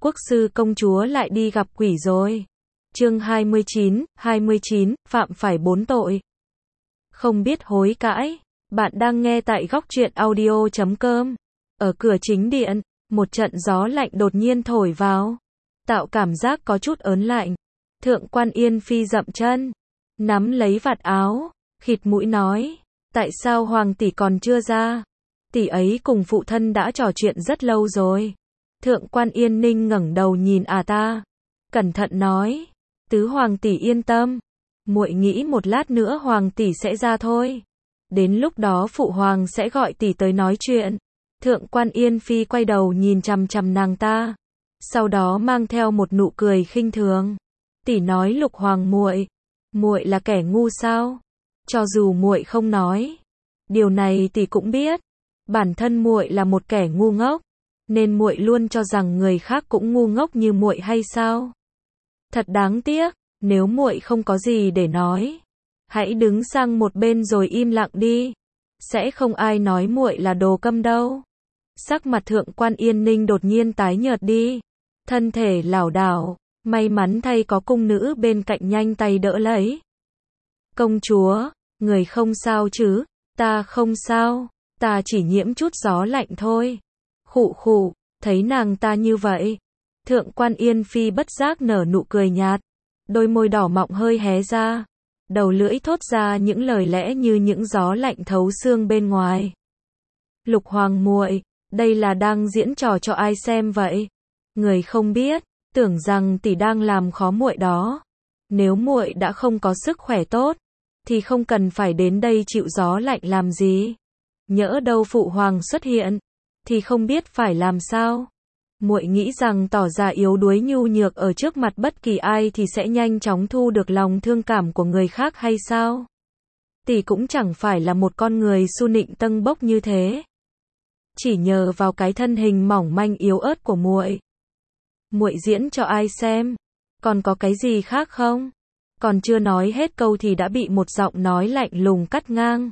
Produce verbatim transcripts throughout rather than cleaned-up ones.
quốc sư công chúa lại đi gặp quỷ rồi. Chương hai mươi chín, hai mươi chín, phạm phải bốn tội. Không biết hối cãi. Bạn đang nghe tại góc truyện audio chấm com. Ở cửa chính điện, một trận gió lạnh đột nhiên thổi vào, tạo cảm giác có chút ớn lạnh. Thượng quan Yên Phi dậm chân, nắm lấy vạt áo, khịt mũi nói, tại sao hoàng tỷ còn chưa ra? Tỷ ấy cùng phụ thân đã trò chuyện rất lâu rồi. Thượng quan Yên Ninh ngẩng đầu nhìn à ta, cẩn thận nói, tứ hoàng tỷ yên tâm, muội nghĩ một lát nữa hoàng tỷ sẽ ra thôi. Đến lúc đó phụ hoàng sẽ gọi tỷ tới nói chuyện. Thượng quan Yên Phi quay đầu nhìn chằm chằm nàng ta, sau đó mang theo một nụ cười khinh thường. Tỷ nói Lục hoàng muội, muội là kẻ ngu sao? Cho dù muội không nói, điều này tỷ cũng biết. Bản thân muội là một kẻ ngu ngốc, nên muội luôn cho rằng người khác cũng ngu ngốc như muội hay sao? Thật đáng tiếc, nếu muội không có gì để nói, hãy đứng sang một bên rồi im lặng đi, sẽ không ai nói muội là đồ câm đâu. Sắc mặt Thượng quan Yên Ninh đột nhiên tái nhợt đi, thân thể lảo đảo, may mắn thay có cung nữ bên cạnh nhanh tay đỡ lấy. Công chúa, người không sao chứ? Ta không sao, ta chỉ nhiễm chút gió lạnh thôi. Khụ khụ, thấy nàng ta như vậy, Thượng quan Yên Phi bất giác nở nụ cười nhạt, đôi môi đỏ mọng hơi hé ra, đầu lưỡi thốt ra những lời lẽ như những gió lạnh thấu xương bên ngoài. Lục hoàng muội, đây là đang diễn trò cho ai xem vậy? Người không biết, tưởng rằng tỷ đang làm khó muội đó. Nếu muội đã không có sức khỏe tốt, thì không cần phải đến đây chịu gió lạnh làm gì. Nhỡ đâu phụ hoàng xuất hiện, thì không biết phải làm sao. Muội nghĩ rằng tỏ ra yếu đuối nhu nhược ở trước mặt bất kỳ ai thì sẽ nhanh chóng thu được lòng thương cảm của người khác hay sao? Tỷ cũng chẳng phải là một con người su nịnh tâng bốc như thế. Chỉ nhờ vào cái thân hình mỏng manh yếu ớt của muội, muội diễn cho ai xem? Còn có cái gì khác không? Còn chưa nói hết câu thì đã bị một giọng nói lạnh lùng cắt ngang.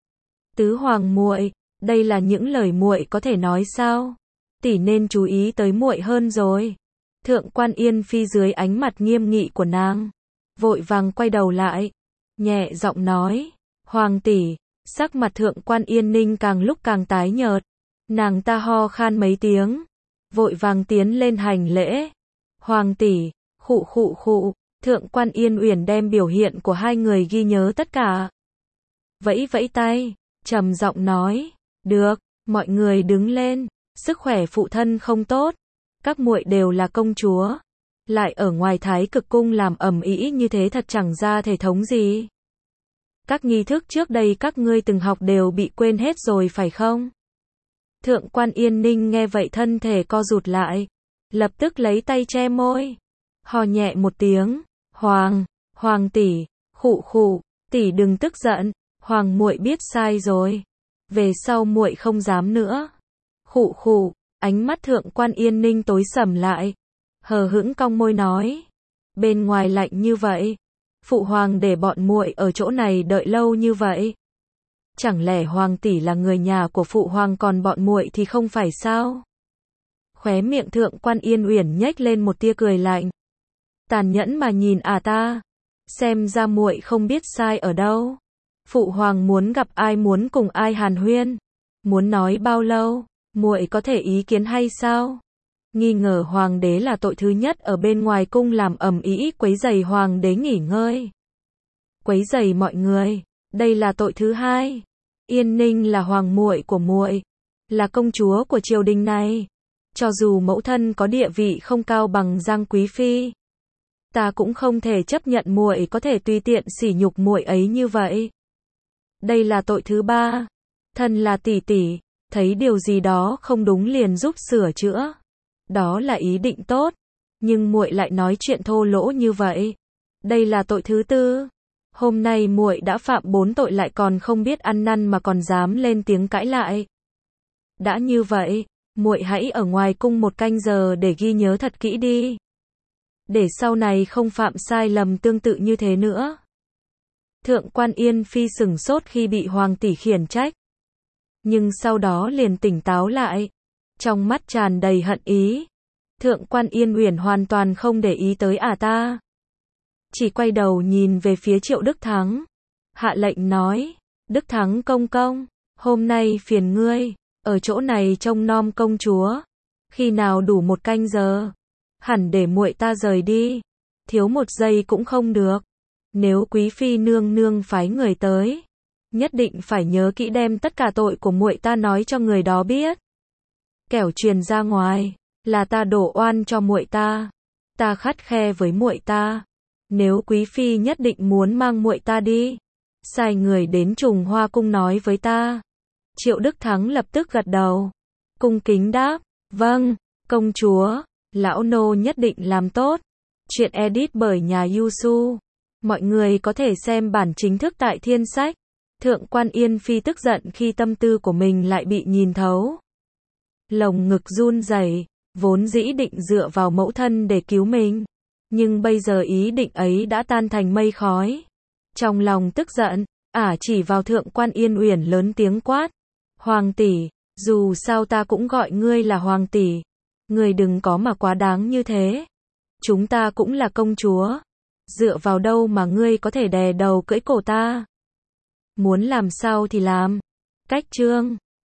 Tứ hoàng muội, đây là những lời muội có thể nói sao? Tỷ nên chú ý tới muội hơn rồi. Thượng quan Yên Phi dưới ánh mặt nghiêm nghị của nàng, vội vàng quay đầu lại, nhẹ giọng nói, hoàng tỷ. Sắc mặt Thượng quan Yên Ninh càng lúc càng tái nhợt, nàng ta ho khan mấy tiếng, vội vàng tiến lên hành lễ. Hoàng tỷ, khụ khụ khụ. Thượng quan Yên Uyển đem biểu hiện của hai người ghi nhớ tất cả, vẫy vẫy tay, trầm giọng nói, được, mọi người đứng lên. Sức khỏe phụ thân không tốt, các muội đều là công chúa, lại ở ngoài Thái Cực cung làm ầm ĩ như thế thật chẳng ra thể thống gì. Các nghi thức trước đây các ngươi từng học đều bị quên hết rồi phải không? Thượng quan Yên Ninh nghe vậy thân thể co rụt lại, lập tức lấy tay che môi, ho nhẹ một tiếng, "Hoàng, hoàng tỷ." "Khụ khụ, tỷ đừng tức giận, hoàng muội biết sai rồi, về sau muội không dám nữa." Khụ khụ, ánh mắt Thượng quan Yên Ninh tối sầm lại, hờ hững cong môi nói, bên ngoài lạnh như vậy, phụ hoàng để bọn muội ở chỗ này đợi lâu như vậy. Chẳng lẽ hoàng tỷ là người nhà của phụ hoàng còn bọn muội thì không phải sao? Khóe miệng Thượng quan Yên Uyển nhếch lên một tia cười lạnh, tàn nhẫn mà nhìn à ta, xem ra muội không biết sai ở đâu. Phụ hoàng muốn gặp ai, muốn cùng ai hàn huyên, muốn nói bao lâu, muội có thể ý kiến hay sao? Nghi ngờ hoàng đế là tội thứ nhất, ở bên ngoài cung làm ầm ĩ quấy rầy hoàng đế nghỉ ngơi, quấy rầy mọi người, đây là tội thứ hai. Yên Ninh là hoàng muội của muội, là công chúa của triều đình này, cho dù mẫu thân có địa vị không cao bằng Giang quý phi, ta cũng không thể chấp nhận muội có thể tùy tiện sỉ nhục muội ấy như vậy. Đây là tội thứ ba. Thân là tỷ tỷ, thấy điều gì đó không đúng liền giúp sửa chữa, đó là ý định tốt, nhưng muội lại nói chuyện thô lỗ như vậy. Đây là tội thứ tư. Hôm nay muội đã phạm bốn tội lại còn không biết ăn năn mà còn dám lên tiếng cãi lại. Đã như vậy, muội hãy ở ngoài cung một canh giờ để ghi nhớ thật kỹ đi, để sau này không phạm sai lầm tương tự như thế nữa. Thượng quan Yên Phi sửng sốt khi bị hoàng tỷ khiển trách, nhưng sau đó liền tỉnh táo lại, trong mắt tràn đầy hận ý. Thượng quan Yên Uyển hoàn toàn không để ý tới ả ta. Chỉ quay đầu nhìn về phía Triệu Đức Thắng. Hạ lệnh nói, Đức Thắng công công, hôm nay phiền ngươi, ở chỗ này trông nom công chúa. Khi nào đủ một canh giờ, hẳn để muội ta rời đi. Thiếu một giây cũng không được. Nếu quý phi nương nương phái người tới, nhất định phải nhớ kỹ đem tất cả tội của muội ta nói cho người đó biết. Kẻo truyền ra ngoài, là ta đổ oan cho muội ta. Ta khắt khe với muội ta. Nếu quý phi nhất định muốn mang muội ta đi, sai người đến Trùng Hoa cung nói với ta. Triệu Đức Thắng lập tức gật đầu, cung kính đáp, vâng, công chúa, lão nô nhất định làm tốt. Chuyện edit bởi nhà Yusu. Mọi người có thể xem bản chính thức tại Thiên Sách. Thượng quan Yên Phi tức giận khi tâm tư của mình lại bị nhìn thấu. Lồng ngực run rẩy, vốn dĩ định dựa vào mẫu thân để cứu mình, nhưng bây giờ ý định ấy đã tan thành mây khói. Trong lòng tức giận, ả chỉ vào Thượng quan Yên Uyển lớn tiếng quát, Hoàng tỷ, dù sao ta cũng gọi ngươi là Hoàng tỷ, ngươi đừng có mà quá đáng như thế. Chúng ta cũng là công chúa, dựa vào đâu mà ngươi có thể đè đầu cưỡi cổ ta? Muốn làm sao thì làm. Cách chương